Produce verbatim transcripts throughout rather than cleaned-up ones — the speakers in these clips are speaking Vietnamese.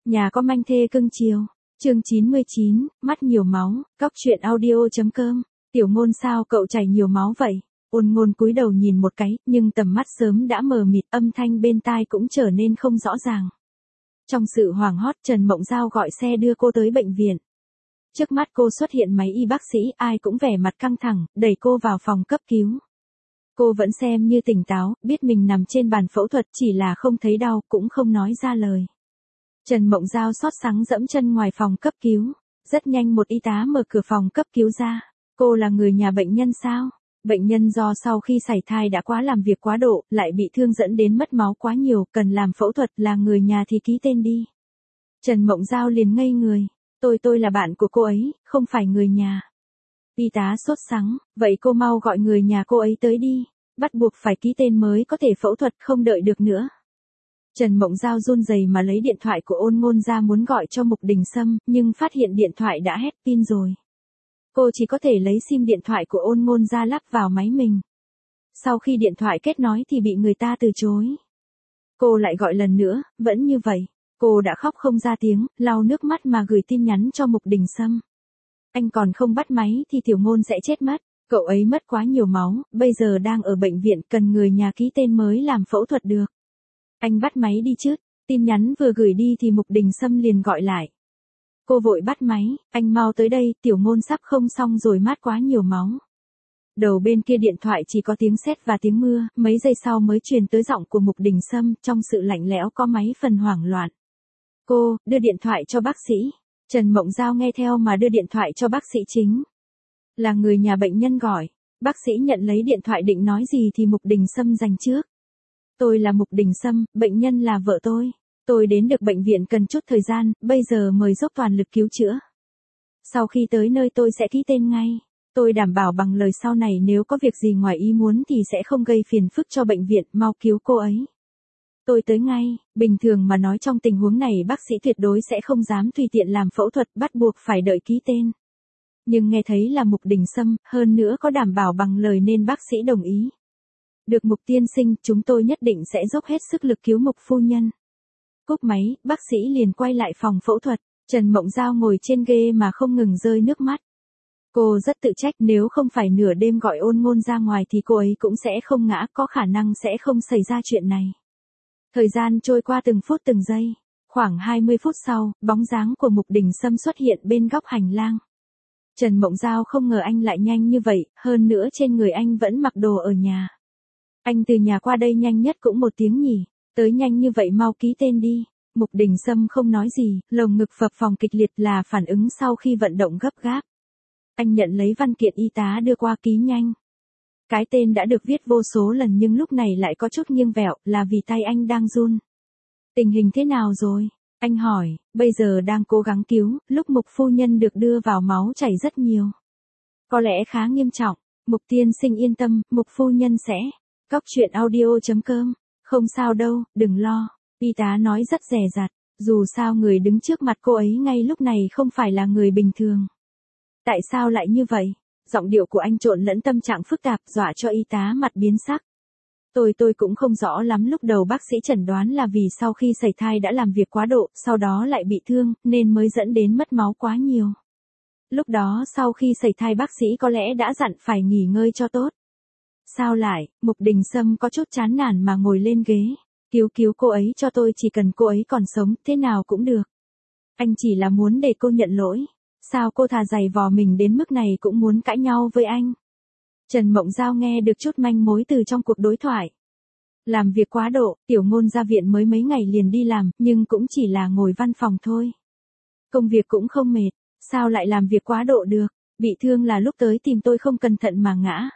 Nhà có manh thê cưng chiều. Chương chín mươi chín, mắt nhiều máu, cóc truyện audio.com. Tiểu Ngôn sao cậu chảy nhiều máu vậy? Ôn Ngôn cúi đầu nhìn một cái, nhưng tầm mắt sớm đã mờ mịt, âm thanh bên tai cũng trở nên không rõ ràng. Trong sự hoảng hốt, Trần Mộng Giao gọi xe đưa cô tới bệnh viện. Trước mắt cô xuất hiện mấy y bác sĩ, ai cũng vẻ mặt căng thẳng, đẩy cô vào phòng cấp cứu. Cô vẫn xem như tỉnh táo, biết mình nằm trên bàn phẫu thuật, chỉ là không thấy đau, cũng không nói ra lời. Trần Mộng Giao sốt sắng dẫm chân ngoài phòng cấp cứu. Rất nhanh một y tá mở cửa phòng cấp cứu ra. Cô là người nhà bệnh nhân sao? Bệnh nhân do sau khi sảy thai đã quá làm việc quá độ, lại bị thương dẫn đến mất máu quá nhiều, cần làm phẫu thuật, là người nhà thì ký tên đi. Trần Mộng Giao liền ngây người. Tôi tôi là bạn của cô ấy, không phải người nhà. Y tá sốt sắng, vậy cô mau gọi người nhà cô ấy tới đi. Bắt buộc phải ký tên mới có thể phẫu thuật, không đợi được nữa. Trần Mộng Giao run rẩy mà lấy điện thoại của Ôn Ngôn ra muốn gọi cho Mục Đình Sâm, nhưng phát hiện điện thoại đã hết pin rồi. Cô chỉ có thể lấy sim điện thoại của Ôn Ngôn ra lắp vào máy mình. Sau khi điện thoại kết nối thì bị người ta từ chối. Cô lại gọi lần nữa, vẫn như vậy. Cô đã khóc không ra tiếng, lau nước mắt mà gửi tin nhắn cho Mục Đình Sâm. Anh còn không bắt máy thì Tiểu Ngôn sẽ chết mất. Cậu ấy mất quá nhiều máu, bây giờ đang ở bệnh viện, cần người nhà ký tên mới làm phẫu thuật được. Anh bắt máy đi chứ. Tin nhắn vừa gửi đi thì Mục Đình Sâm liền gọi lại. Cô vội bắt máy, anh mau tới đây, Tiểu Ngôn sắp không xong rồi, mát quá nhiều máu. Đầu bên kia điện thoại chỉ có tiếng sét và tiếng mưa, mấy giây sau mới truyền tới giọng của Mục Đình Sâm, trong sự lạnh lẽo có mấy phần hoảng loạn. Cô, đưa điện thoại cho bác sĩ. Trần Mộng Giao nghe theo mà đưa điện thoại cho bác sĩ chính. Là người nhà bệnh nhân gọi. Bác sĩ nhận lấy điện thoại định nói gì thì Mục Đình Sâm giành trước. Tôi là Mục Đình Sâm, bệnh nhân là vợ tôi. Tôi đến được bệnh viện cần chút thời gian, bây giờ mời dốc toàn lực cứu chữa. Sau khi tới nơi tôi sẽ ký tên ngay. Tôi đảm bảo bằng lời sau này nếu có việc gì ngoài ý muốn thì sẽ không gây phiền phức cho bệnh viện, mau cứu cô ấy. Tôi tới ngay, bình thường mà nói trong tình huống này bác sĩ tuyệt đối sẽ không dám tùy tiện làm phẫu thuật, bắt buộc phải đợi ký tên. Nhưng nghe thấy là Mục Đình Sâm, hơn nữa có đảm bảo bằng lời nên bác sĩ đồng ý. Được Mục tiên sinh, chúng tôi nhất định sẽ dốc hết sức lực cứu Mục phu nhân. Cúp máy, bác sĩ liền quay lại phòng phẫu thuật. Trần Mộng Giao ngồi trên ghế mà không ngừng rơi nước mắt. Cô rất tự trách, nếu không phải nửa đêm gọi Ôn Ngôn ra ngoài thì cô ấy cũng sẽ không ngã, có khả năng sẽ không xảy ra chuyện này. Thời gian trôi qua từng phút từng giây. Khoảng hai mươi phút sau, bóng dáng của Mục Đình Sâm xuất hiện bên góc hành lang. Trần Mộng Giao không ngờ anh lại nhanh như vậy, hơn nữa trên người anh vẫn mặc đồ ở nhà. Anh từ nhà qua đây nhanh nhất cũng một tiếng nhỉ. Tới nhanh như vậy, mau ký tên đi. Mục Đình Sâm không nói gì, lồng ngực phập phồng kịch liệt là phản ứng sau khi vận động gấp gáp. Anh nhận lấy văn kiện y tá đưa qua ký nhanh. Cái tên đã được viết vô số lần nhưng lúc này lại có chút nghiêng vẹo, là vì tay anh đang run. Tình hình thế nào rồi? Anh hỏi, bây giờ đang cố gắng cứu, lúc Mục phu nhân được đưa vào máu chảy rất nhiều. Có lẽ khá nghiêm trọng. Mục tiên sinh yên tâm, Mục phu nhân sẽ. Cóc truyện audio.com. Không sao đâu, đừng lo. Y tá nói rất dè dặt, dù sao người đứng trước mặt cô ấy ngay lúc này không phải là người bình thường. Tại sao lại như vậy? Giọng điệu của anh trộn lẫn tâm trạng phức tạp, dọa cho y tá mặt biến sắc. Tôi tôi cũng không rõ lắm, lúc đầu bác sĩ chẩn đoán là vì sau khi sảy thai đã làm việc quá độ, sau đó lại bị thương, nên mới dẫn đến mất máu quá nhiều. Lúc đó sau khi sảy thai bác sĩ có lẽ đã dặn phải nghỉ ngơi cho tốt. Sao lại? Mục Đình Sâm có chút chán nản mà ngồi lên ghế. Cứu cứu cô ấy cho tôi, chỉ cần cô ấy còn sống, thế nào cũng được. Anh chỉ là muốn để cô nhận lỗi. Sao cô thà giày vò mình đến mức này cũng muốn cãi nhau với anh? Trần Mộng Giao nghe được chút manh mối từ trong cuộc đối thoại. Làm việc quá độ, Tiểu Ngôn ra viện mới mấy ngày liền đi làm, nhưng cũng chỉ là ngồi văn phòng thôi. Công việc cũng không mệt, sao lại làm việc quá độ được? Bị thương là lúc tới tìm tôi không cẩn thận mà ngã.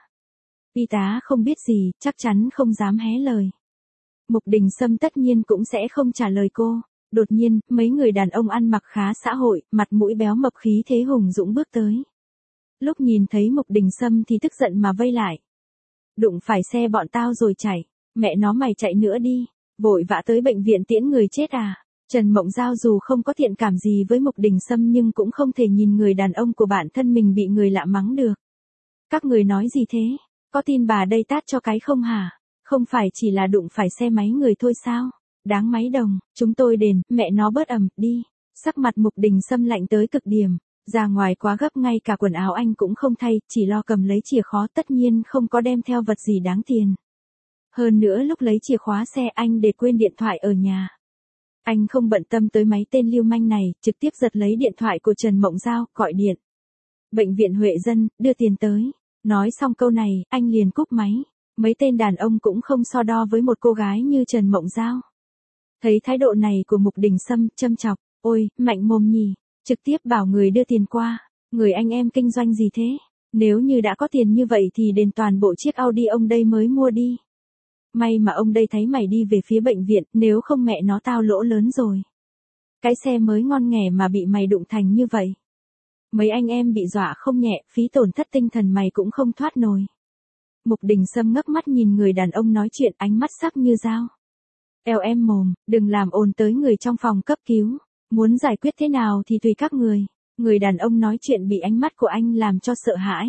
Y tá không biết gì, chắc chắn không dám hé lời. Mục Đình Sâm tất nhiên cũng sẽ không trả lời cô. Đột nhiên, mấy người đàn ông ăn mặc khá xã hội, mặt mũi béo mập khí thế hùng dũng bước tới. Lúc nhìn thấy Mục Đình Sâm thì tức giận mà vây lại. Đụng phải xe bọn tao rồi chạy, mẹ nó mày chạy nữa đi, vội vã tới bệnh viện tiễn người chết à. Trần Mộng Giao dù không có thiện cảm gì với Mục Đình Sâm nhưng cũng không thể nhìn người đàn ông của bản thân mình bị người lạ mắng được. Các người nói gì thế? Có tin bà đây tát cho cái không hả? Không phải chỉ là đụng phải xe máy người thôi sao? Đáng máy đồng, chúng tôi đền, mẹ nó bớt ầm, đi. Sắc mặt Mục Đình Sâm lạnh tới cực điểm, ra ngoài quá gấp ngay cả quần áo anh cũng không thay, chỉ lo cầm lấy chìa khóa, tất nhiên không có đem theo vật gì đáng tiền. Hơn nữa lúc lấy chìa khóa xe anh để quên điện thoại ở nhà. Anh không bận tâm tới mấy tên lưu manh này, trực tiếp giật lấy điện thoại của Trần Mộng Giao, gọi điện. Bệnh viện Huệ Dân, đưa tiền tới. Nói xong câu này, anh liền cúp máy. Mấy tên đàn ông cũng không so đo với một cô gái như Trần Mộng Giao. Thấy thái độ này của Mục Đình Sâm, châm chọc, ôi, mạnh mồm nhỉ, trực tiếp bảo người đưa tiền qua, người anh em kinh doanh gì thế, nếu như đã có tiền như vậy thì đền toàn bộ chiếc Audi ông đây mới mua đi. May mà ông đây thấy mày đi về phía bệnh viện, nếu không mẹ nó tao lỗ lớn rồi. Cái xe mới ngon nghẻ mà bị mày đụng thành như vậy. Mấy anh em bị dọa không nhẹ, phí tổn thất tinh thần mày cũng không thoát nổi. Mục Đình Sâm ngấp mắt nhìn người đàn ông nói chuyện, ánh mắt sắc như dao. Eo em mồm, đừng làm ồn tới người trong phòng cấp cứu. Muốn giải quyết thế nào thì tùy các người. Người đàn ông nói chuyện bị ánh mắt của anh làm cho sợ hãi.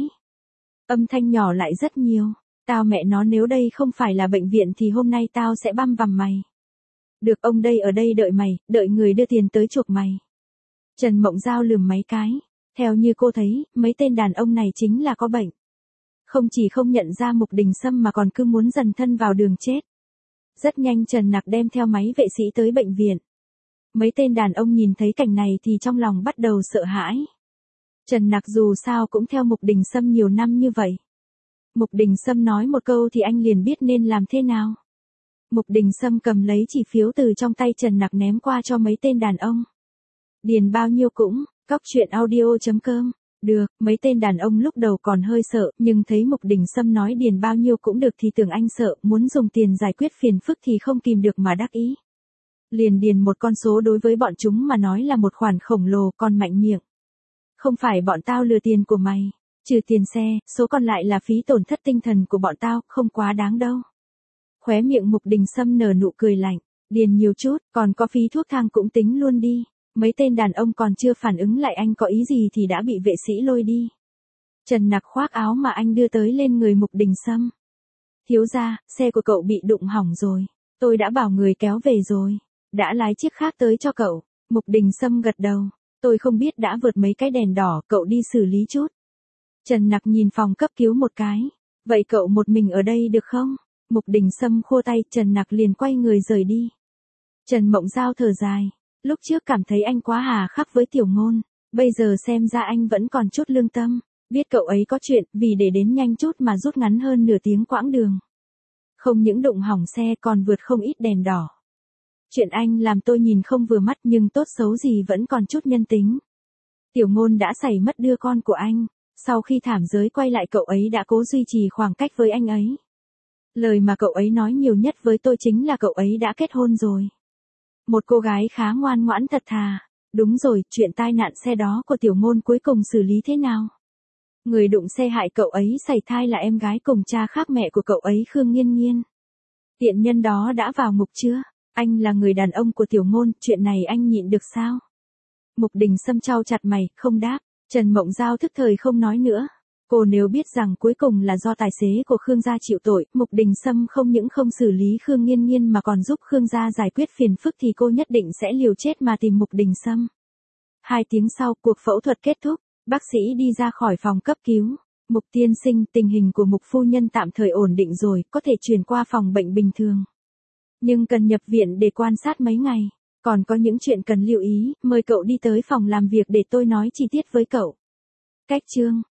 Âm thanh nhỏ lại rất nhiều. Tao mẹ nó, nếu đây không phải là bệnh viện thì hôm nay tao sẽ băm vằm mày. Được, ông đây ở đây đợi mày, đợi người đưa tiền tới chuộc mày. Trần Mộng Giao lườm mấy cái. Theo như cô thấy, mấy tên đàn ông này chính là có bệnh. Không chỉ không nhận ra Mục Đình Sâm mà còn cứ muốn dần thân vào đường chết. Rất nhanh Trần Nặc đem theo máy vệ sĩ tới bệnh viện. Mấy tên đàn ông nhìn thấy cảnh này thì trong lòng bắt đầu sợ hãi. Trần Nặc dù sao cũng theo Mục Đình Sâm nhiều năm như vậy. Mục Đình Sâm nói một câu thì anh liền biết nên làm thế nào. Mục Đình Sâm cầm lấy chỉ phiếu từ trong tay Trần Nặc ném qua cho mấy tên đàn ông. Điền bao nhiêu cũng, cóc truyện audio chấm com. Được, mấy tên đàn ông lúc đầu còn hơi sợ, nhưng thấy Mục Đình Sâm nói điền bao nhiêu cũng được thì tưởng anh sợ, muốn dùng tiền giải quyết phiền phức thì không kìm được mà đắc ý. Liền điền một con số đối với bọn chúng mà nói là một khoản khổng lồ, còn mạnh miệng. Không phải bọn tao lừa tiền của mày, trừ tiền xe, số còn lại là phí tổn thất tinh thần của bọn tao, không quá đáng đâu. Khóe miệng Mục Đình Sâm nở nụ cười lạnh, điền nhiều chút, còn có phí thuốc thang cũng tính luôn đi. Mấy tên đàn ông còn chưa phản ứng lại anh có ý gì thì đã bị vệ sĩ lôi đi. Trần Nặc khoác áo mà anh đưa tới lên người Mục Đình Sâm. Thiếu gia, xe của cậu bị đụng hỏng rồi. Tôi đã bảo người kéo về rồi. Đã lái chiếc khác tới cho cậu. Mục Đình Sâm gật đầu. Tôi không biết đã vượt mấy cái đèn đỏ, cậu đi xử lý chút. Trần Nặc nhìn phòng cấp cứu một cái. Vậy cậu một mình ở đây được không? Mục Đình Sâm khua tay, Trần Nặc liền quay người rời đi. Trần Mộng Giao thở dài. Lúc trước cảm thấy anh quá hà khắc với Tiểu Ngôn, bây giờ xem ra anh vẫn còn chút lương tâm, biết cậu ấy có chuyện, vì để đến nhanh chút mà rút ngắn hơn nửa tiếng quãng đường. Không những đụng hỏng xe còn vượt không ít đèn đỏ. Chuyện anh làm tôi nhìn không vừa mắt nhưng tốt xấu gì vẫn còn chút nhân tính. Tiểu Ngôn đã xảy mất đưa con của anh, sau khi thảm giới quay lại cậu ấy đã cố duy trì khoảng cách với anh ấy. Lời mà cậu ấy nói nhiều nhất với tôi chính là cậu ấy đã kết hôn rồi. Một cô gái khá ngoan ngoãn thật thà. Đúng rồi, chuyện tai nạn xe đó của Tiểu Ngôn cuối cùng xử lý thế nào? Người đụng xe hại cậu ấy sảy thai là em gái cùng cha khác mẹ của cậu ấy Khương Nghiên Nghiên. Tiện nhân đó đã vào ngục chưa? Anh là người đàn ông của Tiểu Ngôn, chuyện này anh nhịn được sao? Mục Đình Sâm chau chặt mày, không đáp. Trần Mộng Giao thức thời không nói nữa. Cô nếu biết rằng cuối cùng là do tài xế của Khương gia chịu tội, Mục Đình Sâm không những không xử lý Khương Nghiên Nghiên mà còn giúp Khương gia giải quyết phiền phức thì cô nhất định sẽ liều chết mà tìm Mục Đình Sâm. Hai tiếng sau, cuộc phẫu thuật kết thúc, bác sĩ đi ra khỏi phòng cấp cứu. Mục tiên sinh, tình hình của Mục phu nhân tạm thời ổn định rồi, có thể chuyển qua phòng bệnh bình thường. Nhưng cần nhập viện để quan sát mấy ngày. Còn có những chuyện cần lưu ý, mời cậu đi tới phòng làm việc để tôi nói chi tiết với cậu. Cách chương